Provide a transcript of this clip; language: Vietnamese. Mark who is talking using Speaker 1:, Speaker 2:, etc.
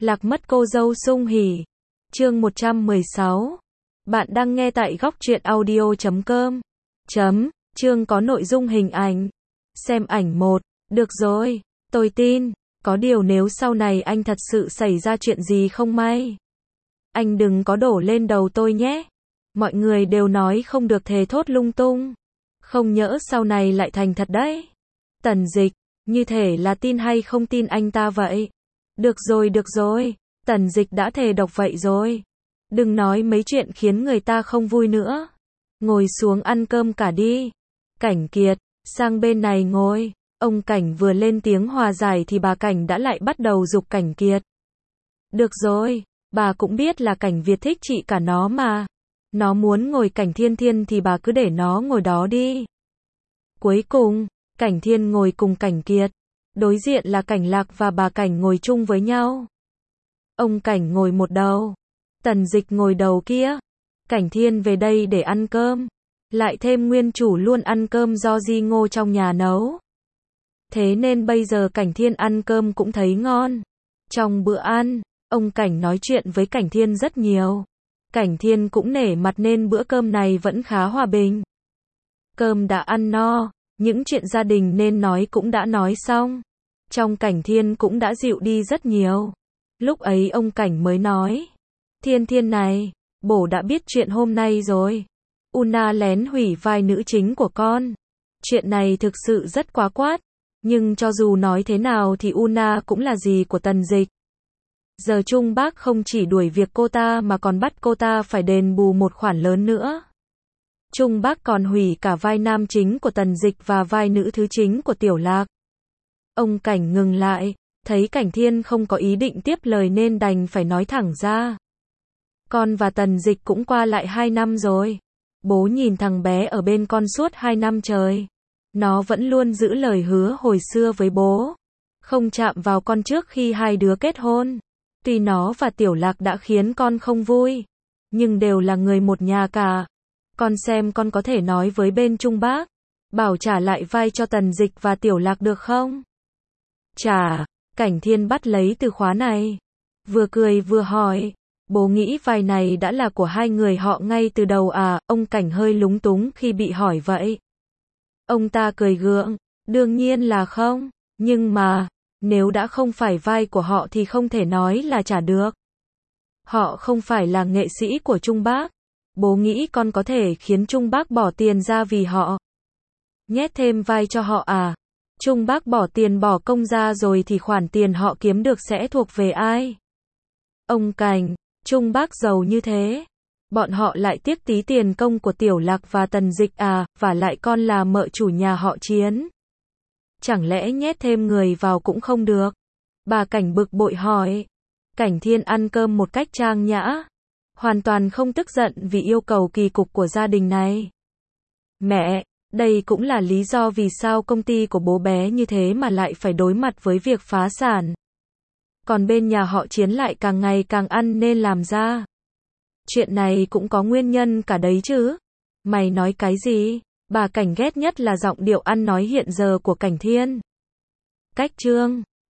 Speaker 1: Lạc mất cô dâu sung hỉ. Chương 116. Bạn đang nghe tại góc truyện audio.com. Chương có nội dung hình ảnh. Xem ảnh 1. Được rồi, tôi tin. Có điều nếu sau này anh thật sự xảy ra chuyện gì không may, anh đừng có đổ lên đầu tôi nhé. Mọi người đều nói không được thề thốt lung tung. Không nhỡ sau này lại thành thật đấy. Tần Dịch, như thể là tin hay không tin anh ta vậy. Được rồi, Tần Dịch đã thề độc vậy rồi. Đừng nói mấy chuyện khiến người ta không vui nữa. Ngồi xuống ăn cơm cả đi. Cảnh Kiệt, sang bên này ngồi. Ông Cảnh vừa lên tiếng hòa giải thì bà Cảnh đã lại bắt đầu giục Cảnh Kiệt. Được rồi, bà cũng biết là Cảnh Việt thích chị cả nó mà. Nó muốn ngồi Cảnh Thiên Thiên thì bà cứ để nó ngồi đó đi. Cuối cùng, Cảnh Thiên ngồi cùng Cảnh Kiệt. Đối diện là Cảnh Lạc và bà Cảnh ngồi chung với nhau. Ông Cảnh ngồi một đầu, Tần Dịch ngồi đầu kia. Cảnh Thiên về đây để ăn cơm. Lại thêm nguyên chủ luôn ăn cơm do Di Ngô trong nhà nấu. Thế nên bây giờ Cảnh Thiên ăn cơm cũng thấy ngon. Trong bữa ăn, ông Cảnh nói chuyện với Cảnh Thiên rất nhiều. Cảnh Thiên cũng nể mặt nên bữa cơm này vẫn khá hòa bình. Cơm đã ăn no, những chuyện gia đình nên nói cũng đã nói xong. Trong Cảnh Thiên cũng đã dịu đi rất nhiều. Lúc ấy ông Cảnh mới nói. Thiên Thiên này, bổ đã biết chuyện hôm nay rồi. Una lén hủy vai nữ chính của con. Chuyện này thực sự rất quá quát. Nhưng cho dù nói thế nào thì Una cũng là dì của Tần Dịch. Giờ Trung Bác không chỉ đuổi việc cô ta mà còn bắt cô ta phải đền bù một khoản lớn nữa. Trung Bác còn hủy cả vai nam chính của Tần Dịch và vai nữ thứ chính của Tiểu Lạc. Ông Cảnh ngừng lại, thấy Cảnh Thiên không có ý định tiếp lời nên đành phải nói thẳng ra. Con và Tần Dịch cũng qua lại 2 năm rồi. Bố nhìn thằng bé ở bên con suốt 2 năm trời. Nó vẫn luôn giữ lời hứa hồi xưa với bố. Không chạm vào con trước khi hai đứa kết hôn. Tuy nó và Tiểu Lạc đã khiến con không vui, nhưng đều là người một nhà cả. Con xem con có thể nói với bên Trung Bác, bảo trả lại vai cho Tần Dịch và Tiểu Lạc được không? Trả, Cảnh Thiên bắt lấy từ khóa này. Vừa cười vừa hỏi, bố nghĩ vai này đã là của hai người họ ngay từ đầu à? Ông Cảnh hơi lúng túng khi bị hỏi vậy. Ông ta cười gượng, đương nhiên là không, nhưng mà, nếu đã không phải vai của họ thì không thể nói là trả được. Họ không phải là nghệ sĩ của Trung Bác. Bố nghĩ con có thể khiến Trung Bác bỏ tiền ra vì họ. Nhét thêm vai cho họ à? Trung Bác bỏ tiền bỏ công ra rồi thì khoản tiền họ kiếm được sẽ thuộc về ai? Ông Cảnh, Trung Bác giàu như thế. Bọn họ lại tiếc tí tiền công của Tiểu Lạc và Tần Dịch à, và lại con là mợ chủ nhà họ Chiến. Chẳng lẽ nhét thêm người vào cũng không được? Bà Cảnh bực bội hỏi. Cảnh Thiên ăn cơm một cách trang nhã. Hoàn toàn không tức giận vì yêu cầu kỳ cục của gia đình này. Mẹ, đây cũng là lý do vì sao công ty của bố bé như thế mà lại phải đối mặt với việc phá sản. Còn bên nhà họ Chiến lại càng ngày càng ăn nên làm ra. Chuyện này cũng có nguyên nhân cả đấy chứ. Mày nói cái gì? Bà Cảnh ghét nhất là giọng điệu ăn nói hiện giờ của Cảnh Thiên. Cách chương